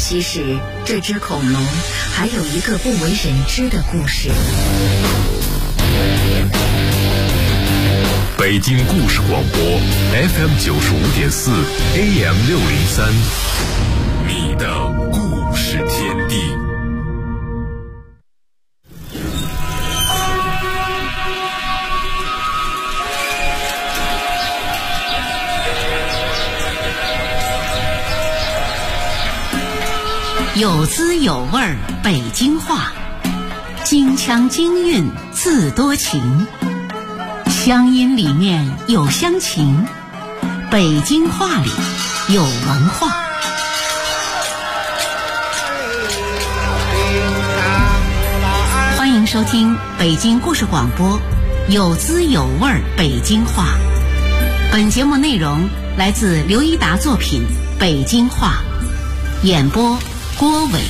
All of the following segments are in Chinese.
其实这只恐龙还有一个不为人知的故事。 北京故事广播 FM 95.4 AM 603，你的故事天地。 有滋有味儿北京话，京腔京韵字多情，乡音里面有乡情，北京话里有文化。欢迎收听北京故事广播有滋有味儿北京话。本节目内容来自刘一达作品《北京话》，演播郭伟。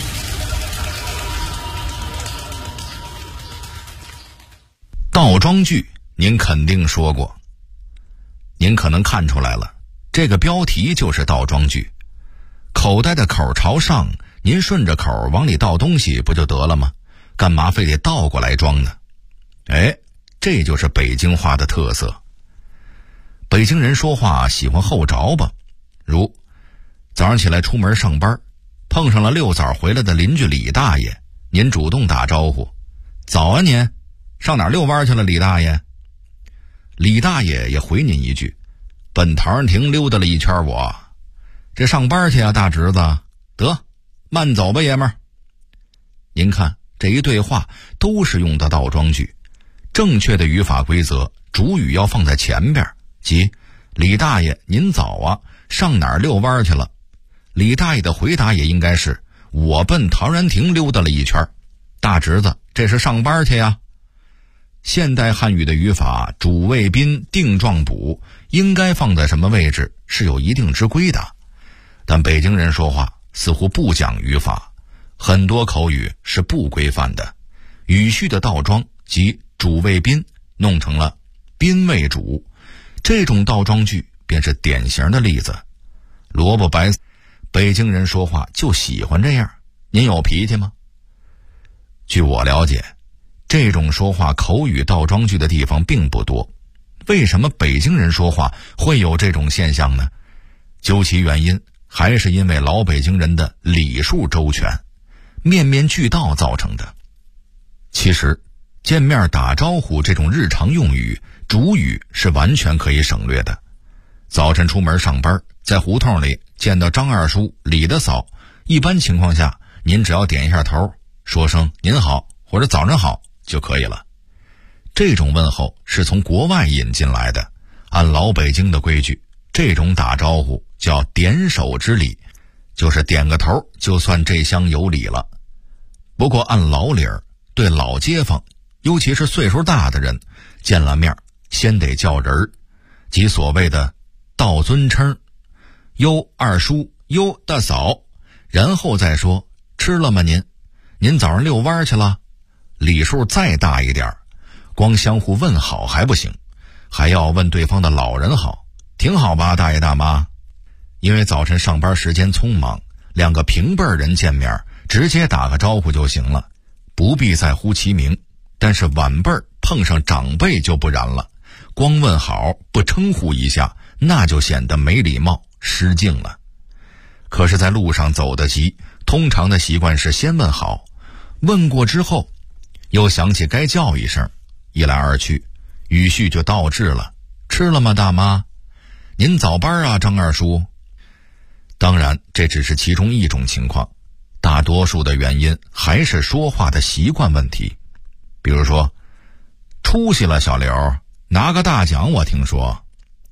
倒装句您肯定说过，您可能看出来了，这个标题就是倒装句。口袋的口朝上，您顺着口往里倒东西不就得了吗？干嘛非得倒过来装呢？这就是北京话的特色。北京人说话喜欢后着吧，如早上起来出门上班，碰上了遛早回来的邻居李大爷，您主动打招呼：早啊您，上哪儿遛弯去了李大爷？李大爷也回您一句：奔陶然亭溜达了一圈，我这上班去啊大侄子，得慢走吧爷们儿。您看这一对话都是用的倒装句，正确的语法规则，主语要放在前边，即李大爷您早啊，上哪儿遛弯去了？李大爷的回答也应该是：我奔陶然亭溜达了一圈，大侄子这是上班去呀。现代汉语的语法主谓宾定状补应该放在什么位置是有一定之规的，但北京人说话似乎不讲语法，很多口语是不规范的，语序的倒装即主谓宾弄成了宾谓主，这种倒装句便是典型的例子。萝卜白北京人说话就喜欢这样，您有脾气吗？据我了解，这种说话口语倒装句的地方并不多。为什么北京人说话会有这种现象呢？究其原因，还是因为老北京人的礼数周全，面面俱到造成的。其实见面打招呼这种日常用语，主语是完全可以省略的。早晨出门上班，在胡同里见到张二叔、李大嫂，一般情况下您只要点一下头，说声您好或者早上好就可以了。这种问候是从国外引进来的，按老北京的规矩，这种打招呼叫点手之礼，就是点个头就算这厢有礼了。不过按老理儿，对老街坊，尤其是岁数大的人，见了面先得叫人儿，即所谓的道尊称，哟二叔，哟大嫂，然后再说吃了吗您？您早上遛弯去了？礼数再大一点，光相互问好还不行，还要问对方的老人好，挺好吧大爷大妈？因为早晨上班时间匆忙，两个平辈人见面直接打个招呼就行了，不必再呼其名。但是晚辈碰上长辈就不然了，光问好不称呼一下，那就显得没礼貌失敬了。可是在路上走得急，通常的习惯是先问好，问过之后又想起该叫一声，一来二去语序就倒置了。吃了吗大妈？您早班啊张二叔？当然这只是其中一种情况，大多数的原因还是说话的习惯问题。比如说出息了小刘，拿个大奖我听说。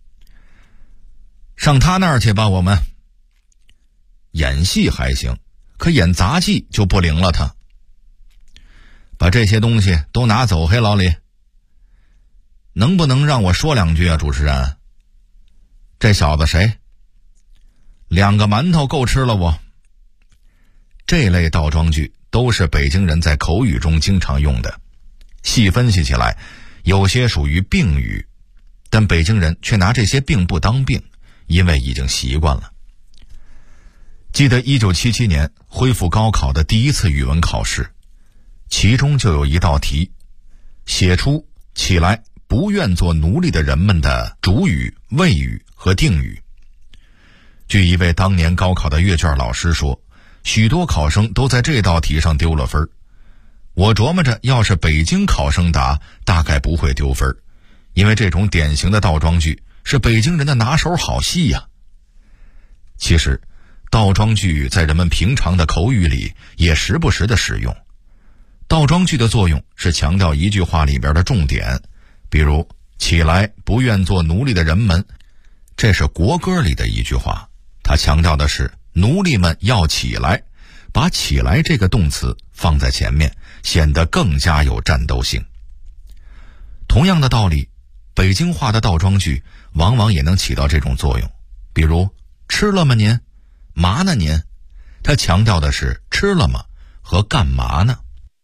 上他那儿去吧我们。演戏还行，可演杂技就不灵了他。把这些东西都拿走嘿老李。能不能让我说两句啊主持人？这小子谁？2个馒头够吃了我。这类倒装句都是北京人在口语中经常用的，细分析起来有些属于病语，但北京人却拿这些病不当病，因为已经习惯了。 记得1977年恢复高考的第一次语文考试，其中就有一道题，写出起来不愿做奴隶的人们的主语、谓语和定语。据一位当年高考的阅卷老师说，许多考生都在这道题上丢了分。我琢磨着，要是北京考生答，大概不会丢分，因为这种典型的倒装句是北京人的拿手好戏呀。其实倒装句在人们平常的口语里也时不时的使用。倒装句的作用是强调一句话里边的重点，比如起来不愿做奴隶的人们，这是国歌里的一句话，它强调的是奴隶们要起来，把起来这个动词放在前面，显得更加有战斗性。同样的道理，北京话的倒装句往往也能起到这种作用，比如吃了吗您？嘛呢您？它强调的是吃了吗和干嘛呢。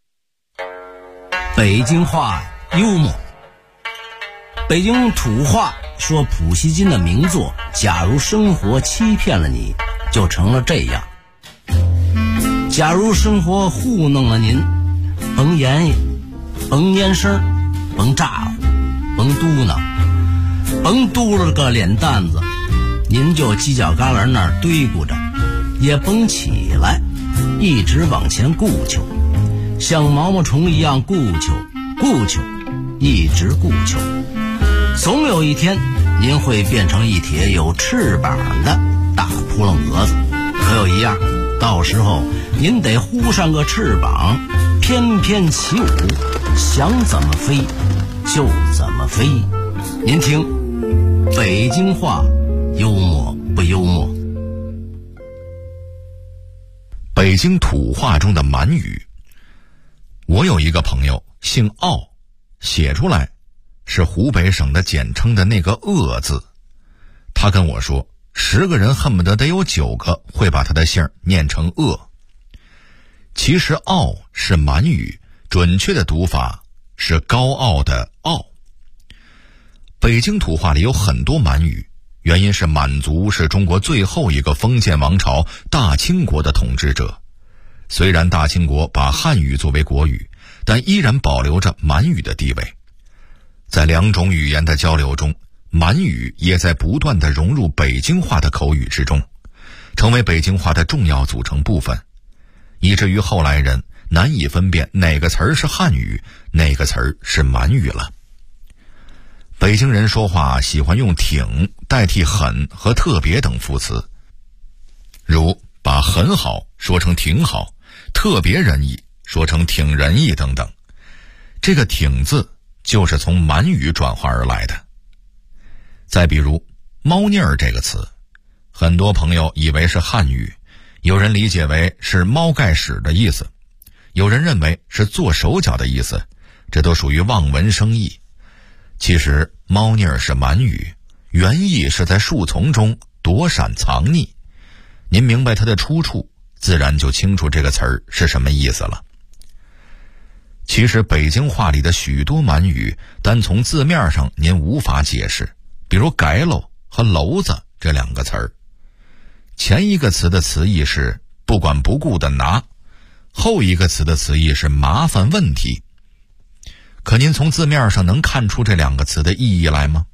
北京话幽默。北京土话说普希金的名作《假如生活欺骗了你》就成了这样：假如生活糊弄了您，甭言语，甭蔫声，甭炸了，甭嘟囔，甭嘟了个脸蛋子，您就犄角旮旯那儿堆咕着，也甭起来，一直往前顾求，像毛毛虫一样顾求，一直顾求。总有一天您会变成一帖有翅膀的大扑棱蛾子，可有一样，到时候您得呼上个翅膀，翩翩起舞，想怎么飞就怎么飞。您听，北京话幽默不幽默？ 北京土话中的满语，我有一个朋友姓奥，写出来是湖北省的简称的那个鄂字。他跟我说，10个人恨不得有9个会把他的姓念成鄂。其实傲是满语，准确的读法是高傲的傲。北京土话里有很多满语，原因是满族是中国最后一个封建王朝大清国的统治者。虽然大清国把汉语作为国语，但依然保留着满语的地位。在2种语言的交流中，满语也在不断地融入北京话的口语之中，成为北京话的重要组成部分，以至于后来人难以分辨哪个词儿是汉语，哪个词儿是满语了。北京人说话喜欢用挺代替很和特别等副词，如把很好说成挺好，特别仁义说成挺仁义等等。这个挺字就是从满语转化而来的。再比如猫腻儿这个词，很多朋友以为是汉语，有人理解为是猫盖屎的意思，有人认为是做手脚的意思，这都属于望文生义。其实猫腻儿是满语，原意是在树丛中躲闪藏匿。您明白它的出处，自然就清楚这个词儿是什么意思了。其实北京话里的许多满语，单从字面上您无法解释，比如改喽和篓子这2个词儿。前一个词的词义是不管不顾的拿，后一个词的词义是麻烦问题。可您从字面上能看出这2个词的意义来吗？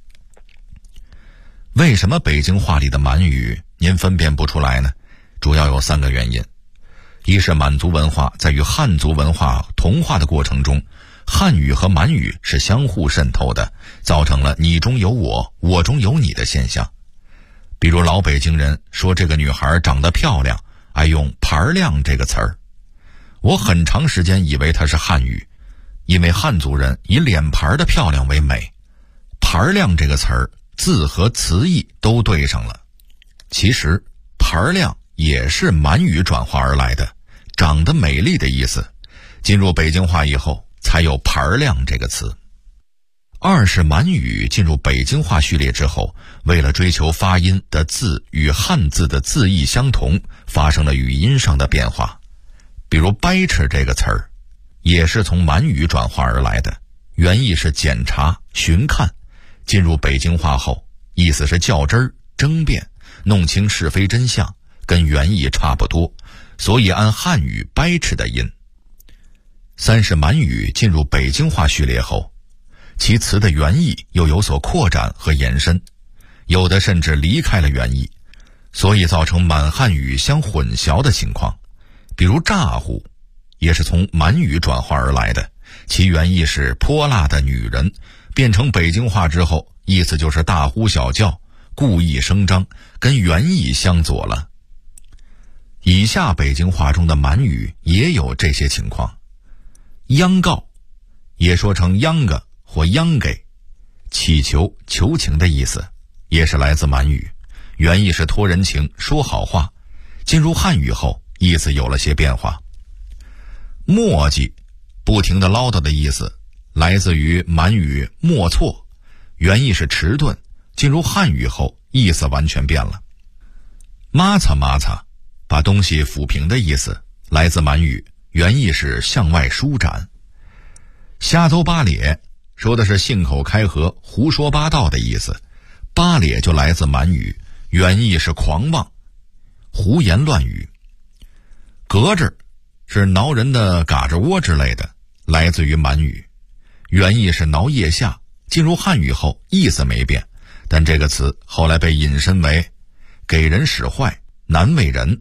为什么北京话里的满语您分辨不出来呢？主要有3个原因。一是满族文化在与汉族文化同化的过程中，汉语和满语是相互渗透的，造成了你中有我，我中有你的现象。比如老北京人说这个女孩长得漂亮，爱用盘亮这个词儿。我很长时间以为它是汉语，因为汉族人以脸盘的漂亮为美。盘亮这个词儿字和词义都对上了。其实盘亮也是满语转化而来的，长得美丽的意思。进入北京话以后才有盘亮这个词。二是满语进入北京话序列之后，为了追求发音的字与汉字的字义相同，发生了语音上的变化。比如掰扯这个词儿也是从满语转化而来的，原意是检查寻看，进入北京话后意思是较真儿争辩，弄清是非真相， 跟原意差不多，所以按汉语掰扯的音。三是满语进入北京话序列后，其词的原意又有所扩展和延伸，有的甚至离开了原意，所以造成满汉语相混淆的情况。比如咋呼也是从满语转化而来的，其原意是泼辣的女人，变成北京话之后，意思就是大呼小叫，故意声张，跟原意相左了。以下北京话中的满语也有这些情况。央告也说成央个或央给，祈求求情的意思，也是来自满语，原意是托人情说好话，进入汉语后意思有了些变化。磨叽不停地唠叨的意思，来自于满语莫错，原意是迟钝，进入汉语后意思完全变了。抹擦抹擦把东西抚平的意思，来自满语，原意是向外舒展。瞎诌八咧说的是信口开河胡说八道的意思，八咧就来自满语，原意是狂妄胡言乱语。咯吱是挠人的嘎吱窝之类的，来自于满语，原意是挠腋下，进入汉语后意思没变，但这个词后来被引申为给人使坏难为人。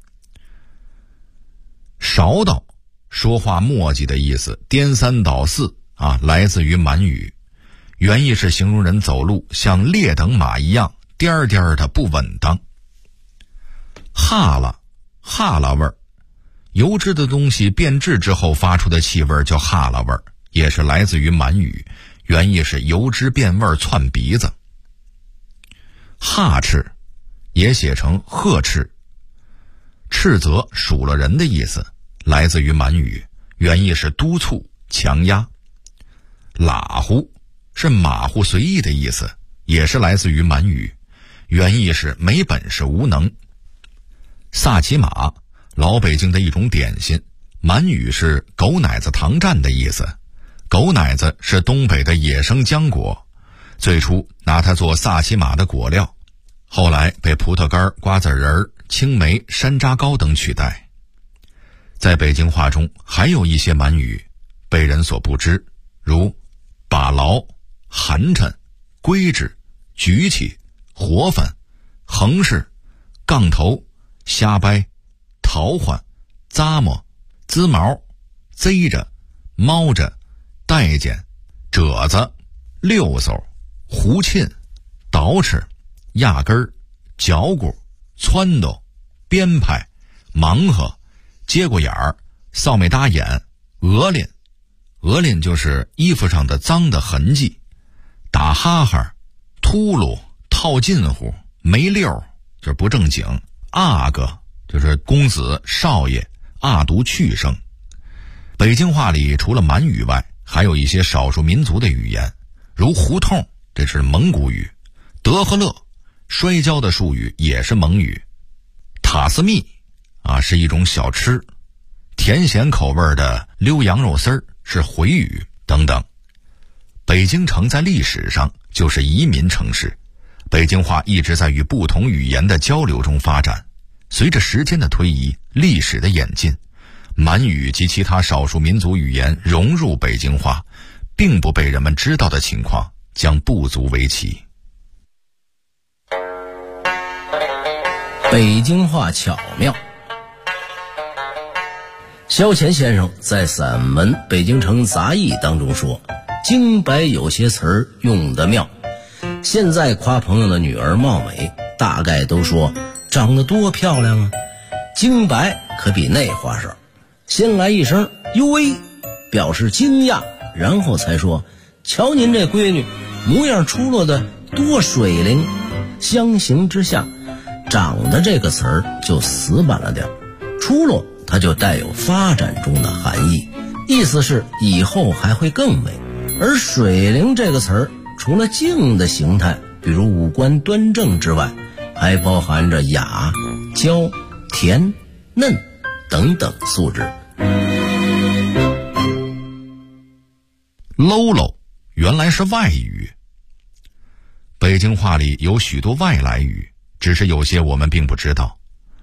勺叨说话磨叽的意思，颠三倒四来自于满语，原意是形容人走路像劣等马一样颠颠的不稳当。哈喇味儿，油脂的东西变质之后发出的气味叫哈喇味儿，也是来自于满语，原意是油脂变味窜鼻子。哈斥也写成呵斥，斥责数了人的意思，来自于满语，原意是督促强压。拉呼是马虎随意的意思，也是来自于满语，原意是没本事无能。萨其马老北京的一种点心，满语是狗奶子糖蘸的意思。狗奶子是东北的野生浆果，最初拿它做萨其马的果料，后来被葡萄干、瓜子仁、青梅、山楂糕等取代。在北京话中还有一些满语被人所不知，如把牢、寒碜、规制、举起、活泛、横式、杠头、瞎掰、淘换、咂摸、滋毛、贼着、猫着、待见、褶子、溜嗖、胡沁、捯饬、压根儿、嚼骨、撺掇、编排、忙活、接过眼儿、扫眉搭眼、鹅脸。鹅脸就是衣服上的脏的痕迹。打哈哈、秃噜、套近乎、没溜就是不正经，阿哥就是公子少爷，阿读去声。北京话里除了满语外，还有一些少数民族的语言，如胡同，这是蒙古语；德和乐，摔跤的术语也是蒙语；塔斯密是一种小吃；甜咸口味的溜羊肉丝儿是回语等等。北京城在历史上就是移民城市，北京话一直在与不同语言的交流中发展。随着时间的推移，历史的演进，满语及其他少数民族语言融入北京话，并不被人们知道的情况将不足为奇。 北京话巧妙。萧乾先生在散文《北京城杂艺》当中说，京白有些词儿用得妙。现在夸朋友的女儿貌美，大概都说长得多漂亮啊。京白可比那话少，先来一声哟喂，表示惊讶，然后才说瞧您这闺女模样出落的多水灵。相形之下，长得这个词儿就死板了点，出落它就带有发展中的含义，意思是以后还会更美。而水灵这个词儿，除了静的形态，比如五官端正之外，还包含着雅、娇、甜、嫩等等素质。 喽喽原来是外语。北京话里有许多外来语，只是有些我们并不知道。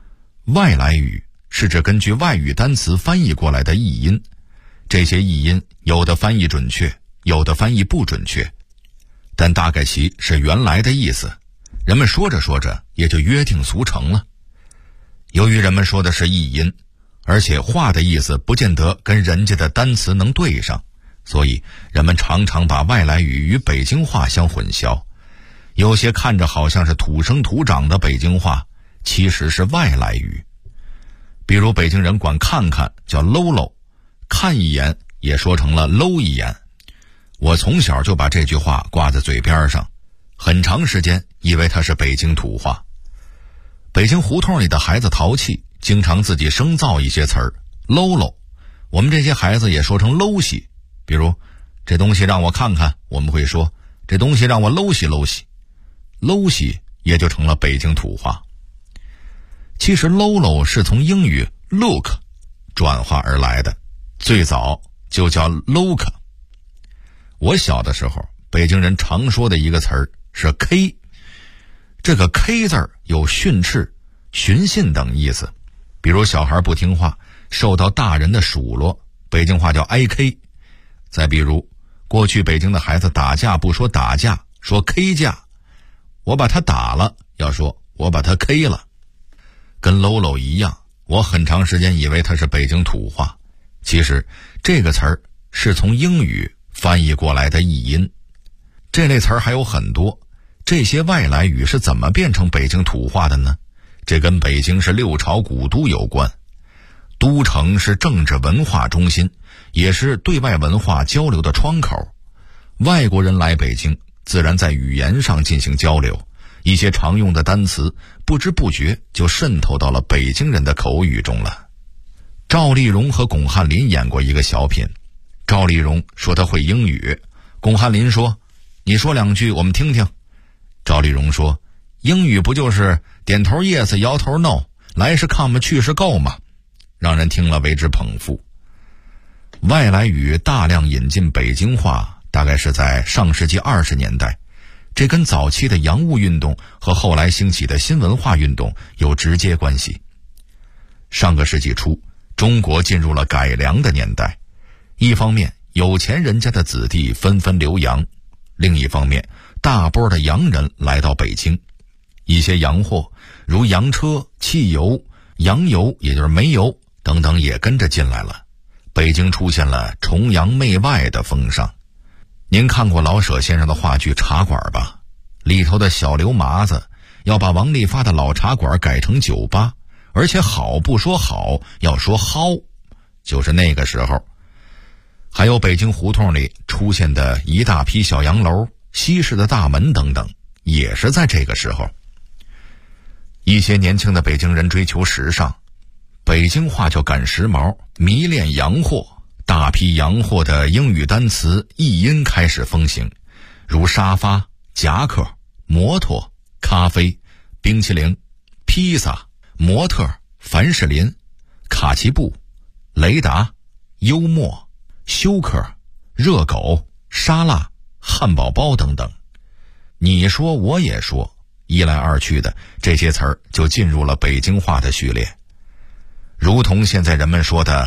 外来语是指根据外语单词翻译过来的译音，这些译音有的翻译准确，有的翻译不准确，但大概其是原来的意思，人们说着说着也就约定俗成了。由于人们说的是译音，而且话的意思不见得跟人家的单词能对上，所以人们常常把外来语与北京话相混淆。有些看着好像是土生土长的北京话，其实是外来语。比如北京人管看看叫搂搂，看一眼也说成了搂一眼。我从小就把这句话挂在嘴边上，很长时间以为它是北京土话。北京胡同里的孩子淘气，经常自己生造一些词儿，搂搂，我们这些孩子也说成搂西。比如这东西让我看看，我们会说这东西让我搂西搂西，搂西也就成了北京土话。其实搂搂是从英语 look 转化而来的，最早就叫 look。 我小的时候，北京人常说的一个词儿是 K， 这个 K 字有训斥、寻衅等意思。比如小孩不听话，受到大人的数落，北京话叫挨 K。 再比如过去北京的孩子打架不说打架，说 K 架，我把他打了，要说我把他 K 了。跟搂搂一样，我很长时间以为它是北京土话，其实这个词儿是从英语翻译过来的译音。这类词儿还有很多，这些外来语是怎么变成北京土话的呢？这跟北京是六朝古都有关。都城是政治文化中心，也是对外文化交流的窗口。外国人来北京，自然在语言上进行交流，一些常用的单词不知不觉就渗透到了北京人的口语中了。赵丽蓉和巩汉林演过一个小品，赵丽蓉说她会英语，巩汉林说你说两句我们听听。赵丽蓉说英语不就是点头 yes 摇头 no， 来是 come 去是 go 吗？让人听了为之捧腹。外来语大量引进北京话大概是在上世纪20年代，这跟早期的洋务运动和后来兴起的新文化运动有直接关系。上个世纪初，中国进入了改良的年代，一方面有钱人家的子弟纷纷留洋，另一方面大波的洋人来到北京，一些洋货如洋车、汽油、洋油也就是煤油等等也跟着进来了，北京出现了崇洋媚外的风尚。您看过老舍先生的话剧《茶馆》吧？里头的小刘麻子要把王利发的老茶馆改成酒吧，而且好不说好，要说蒿，就是那个时候。还有北京胡同里出现的一大批小洋楼、西式的大门等等，也是在这个时候。一些年轻的北京人追求时尚，北京话就赶时髦，迷恋洋货，大批洋货的英语单词译音开始风行，如沙发、夹克、摩托、咖啡、冰淇淋、披萨、模特、凡士林、卡其布、雷达、幽默、休克、热狗、沙拉、汉堡包等等。你说我也说，一来二去的，这些词儿就进入了北京话的序列，如同现在人们说的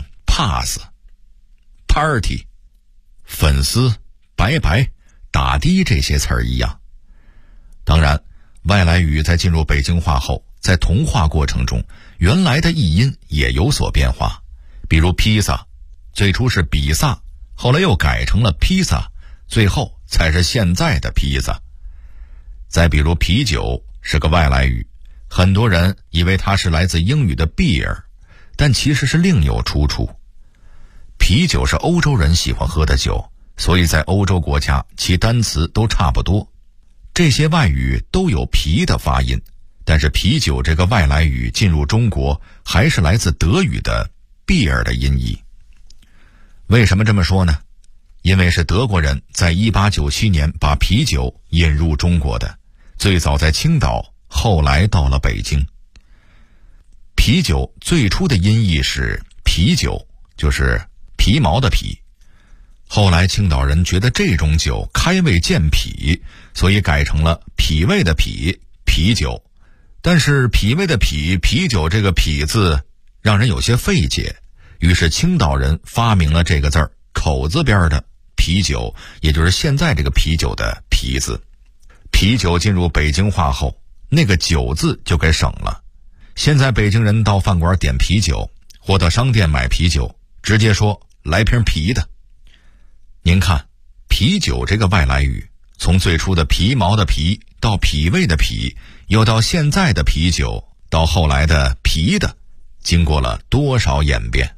pass、party、粉丝、拜拜、打的这些词儿一样。当然，外来语在进入北京话后，在同化过程中，原来的译音也有所变化。比如披萨，最初是比萨，后来又改成了披萨，最后才是现在的披萨。再比如啤酒是个外来语，很多人以为它是来自英语的 beer， 但其实是另有出处。啤酒是欧洲人喜欢喝的酒，所以在欧洲国家其单词都差不多。这些外语都有啤的发音，但是啤酒这个外来语进入中国还是来自德语的 beer 的音译。为什么这么说呢？因为是德国人在1897年把啤酒引入中国的，最早在青岛，后来到了北京。啤酒最初的音译是啤酒，就是皮毛的皮。后来青岛人觉得这种酒开胃健脾，所以改成了脾胃的脾，啤酒。 但是脾胃的脾，啤酒这个脾字让人有些费解，于是青岛人发明了这个字儿口字边的啤酒，也就是现在这个啤酒的啤字。啤酒进入北京话后，那个酒字就给省了。现在北京人到饭馆点啤酒，或到商店买啤酒，直接说来瓶啤的。您看，啤酒这个外来语，从最初的皮毛的皮，到脾胃的脾，又到现在的啤酒，到后来的啤的，经过了多少演变？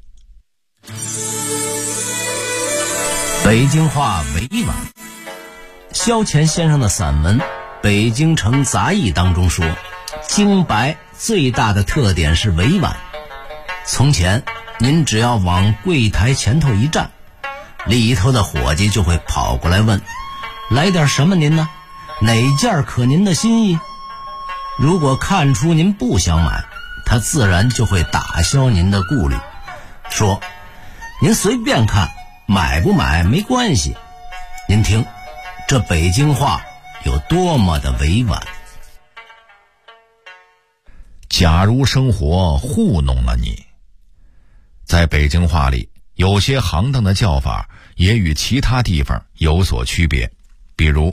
北京话委婉。萧乾先生的散文《北京城杂艺》当中说，京白最大的特点是委婉。从前您只要往柜台前头一站，里头的伙计就会跑过来问，来点什么您呢？哪件可您的心意？如果看出您不想买，他自然就会打消您的顾虑，说您随便看，买不买没关系。您听这北京话有多么的委婉。 假如生活糊弄了你，在北京话里有些行当的叫法也与其他地方有所区别。比如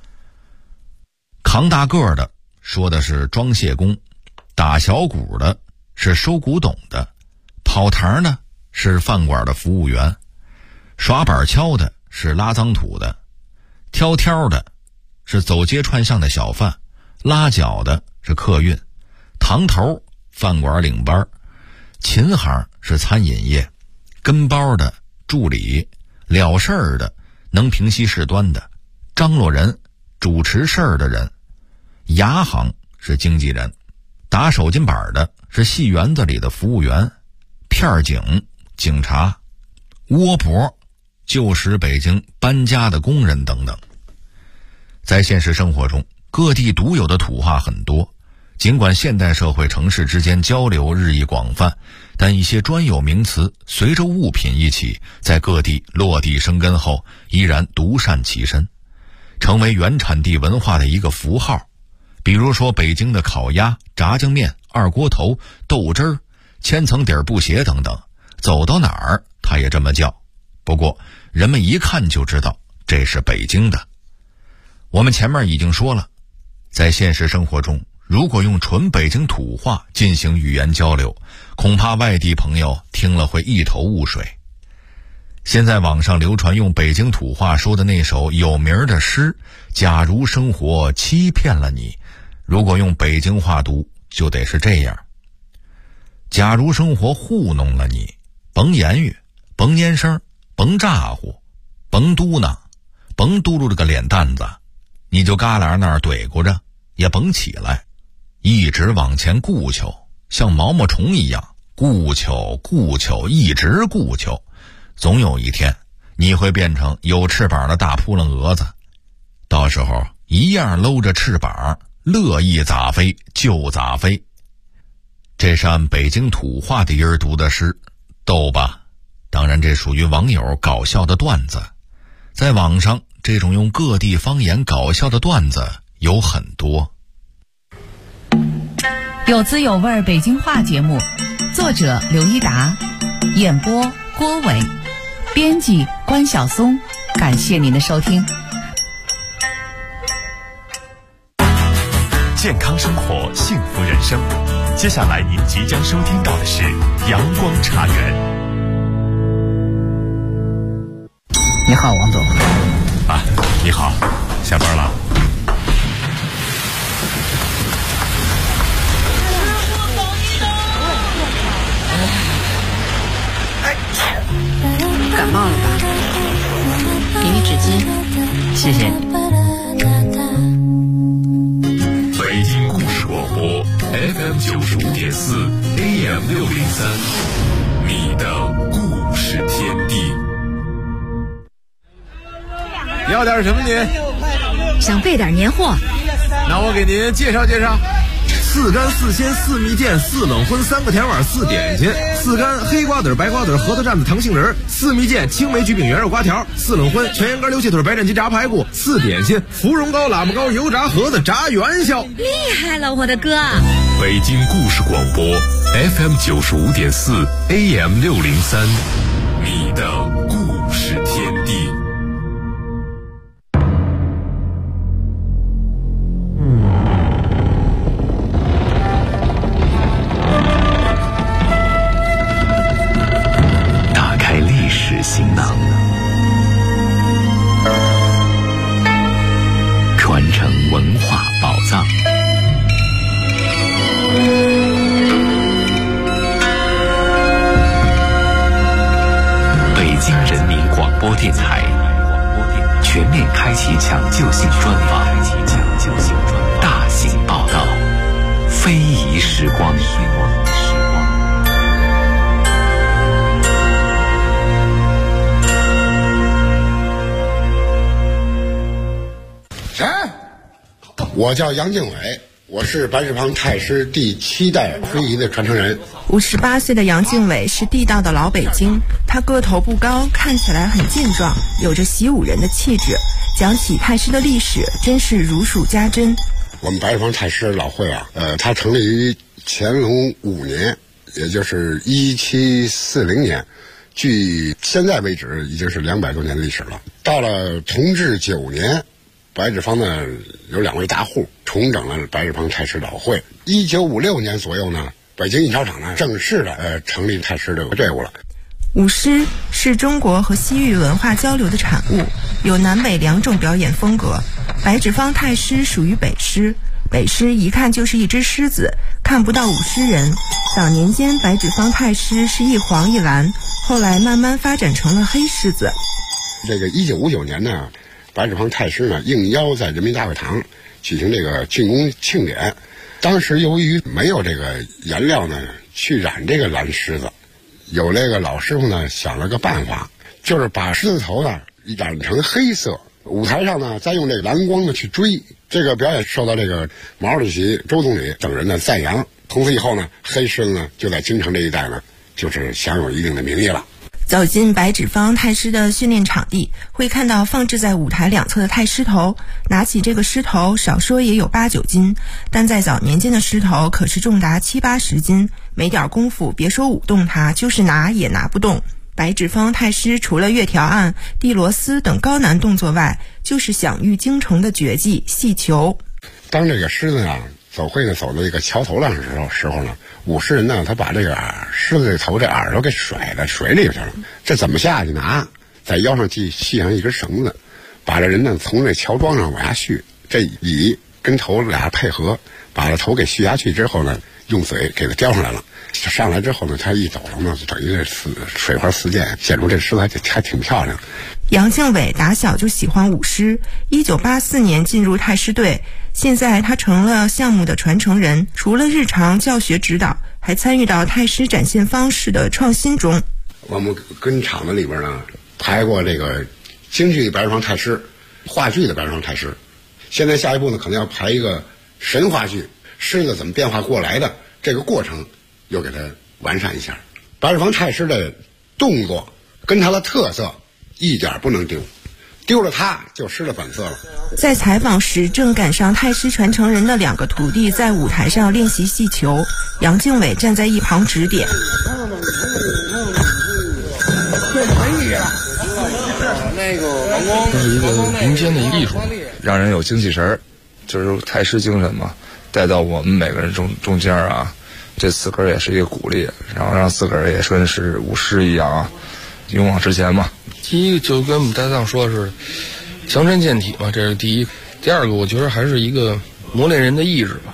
扛大个的说的是装卸工，打小鼓的是收古董的，跑堂的是饭馆的服务员，耍板敲的是拉脏土的，挑挑的是走街串巷的小贩，拉脚的是客运，堂头饭馆领班，琴行是餐饮业，跟包的助理，了事儿的能平息事端的，张罗人主持事儿的人，牙行是经纪人，打手巾板的是戏园子里的服务员，片警警察，窝婆旧时北京搬家的工人等等。在现实生活中，各地独有的土话很多，尽管现代社会城市之间交流日益广泛，但一些专有名词随着物品一起在各地落地生根后，依然独善其身，成为原产地文化的一个符号。比如说北京的烤鸭、炸酱面、二锅头、豆汁儿、千层底儿布鞋等等，走到哪儿它也这么叫。不过人们一看就知道这是北京的。我们前面已经说了，在现实生活中，如果用纯北京土话进行语言交流，恐怕外地朋友听了会一头雾水。现在网上流传用北京土话说的那首有名的诗，假如生活欺骗了你，如果用北京话读就得是这样：假如生活糊弄了你，甭言语，甭拈声，甭咋呼，甭嘟囔，甭嘟噜这个脸蛋子，你就旮旯那儿怼咕着，也甭起来，一直往前顾求，像毛毛虫一样顾求顾求，一直顾求，总有一天你会变成有翅膀的大扑棱蛾子，到时候一样搂着翅膀，乐意咋飞就咋飞。这是按北京土话的音儿读的诗，逗吧？当然这属于网友搞笑的段子。在网上这种用各地方言搞笑的段子有很多。 有滋有味北京话节目，作者刘一达，演播郭伟，编辑关晓松。感谢您的收听。 健康生活，幸福人生。接下来您即将收听到的是阳光茶园。 你好，王总。 啊，你好，下班了。 感冒了吧？给你纸巾。 谢谢。 北京故事广播 FM 95.4 AM 603，你的故事天地。 要点什么您？ 想备点年货。 那我给您介绍介绍。4干4鲜4蜜饯4冷荤3个甜碗4点心，4干黑瓜子白瓜子核桃蘸子糖杏仁，4蜜饯青梅焗饼圆肉瓜条，4冷荤全羊肝溜蟹腿白斩鸡炸排骨，4点心芙蓉糕喇叭糕油炸盒子炸元宵。 厉害了，我的哥！ 北京故事广播 FM 95.4 AM 603，你的故事天地。 打开历史行囊，传承文化宝藏。北京人民广播电台全面开启抢救性专访，大型报道，非遗时光。 我叫杨敬伟，我是白纸坊太师第7代非遗的传承人。 58岁的杨敬伟是地道的老北京，他个头不高，看起来很健壮，有着习武人的气质。讲起太师的历史，真是如数家珍。 我们白纸坊太师老会啊，它成立于乾隆5年，也就是1740年，距现在为止已经是200多年的历史了。到了同治9年。白纸坊呢有2位大户重整了白纸坊太师老会。1956年左右呢，北京印钞厂呢正式的成立太师这个队伍了。 舞狮是中国和西域文化交流的产物，有南北2种表演风格。白纸坊太师属于北狮，北狮一看就是一只狮子，看不到舞狮人。早年间白纸坊太师是一黄一蓝，后来慢慢发展成了黑狮子。 这个1959年呢，白纸坊太师呢应邀在人民大会堂举行这个竣工庆典。当时由于没有这个颜料呢去染这个蓝狮子，有这个老师傅呢想了个办法，就是把狮子头呢染成黑色，舞台上呢再用这个蓝光呢去追。这个表演受到这个毛主席、周总理等人的赞扬。从此以后呢，黑狮子呢就在京城这一带呢就是享有一定的名义了。 走进白纸坊太师的训练场地，会看到放置在舞台2侧的太师头。拿起这个狮头，少说也有8、9斤，但在早年间的狮头可是重达70、80斤，没点功夫，别说舞动它，就是拿也拿不动。白纸坊太师除了月条案、地螺丝等高难动作外，就是享誉京城的绝技戏球。 当这个狮子啊走会呢走到这个桥头上的时候呢，舞狮人呢他把这个狮子这头这耳朵给甩到水里去了。这怎么下去呢？在腰上系上一根绳子，把这人呢从这桥桩上往下续，这尾跟头俩配合，把这头给续下去之后呢，用嘴给它叼上来了。上来之后呢，他一抖了呢，就等于这水花四溅，显出这狮子还挺漂亮。 杨敬伟打小就喜欢舞狮，1984年进入太师队，现在他成了项目的传承人，除了日常教学指导，还参与到太师展现方式的创新中。 我们跟厂子里边呢排过这个京剧白纸坊太师、话剧的白纸坊太师，现在下一步呢可能要排一个神话剧，狮子怎么变化过来的这个过程又给它完善一下。白纸坊太师的动作跟他的特色一点不能丢，丢了它就失了本色了。 在采访时，正赶上太师传承人的2个徒弟在舞台上练习戏球，杨敬伟站在一旁指点。 这是一个民间的艺术，让人有精气神，就是太师精神嘛，带到我们每个人中间啊。这自个儿也是一个鼓励，然后让自个儿也顺是舞狮一样啊，勇往直前嘛。第一个就跟我们搭档说是强身健体嘛，这是第一。第二个我觉得还是一个磨练人的意志吧。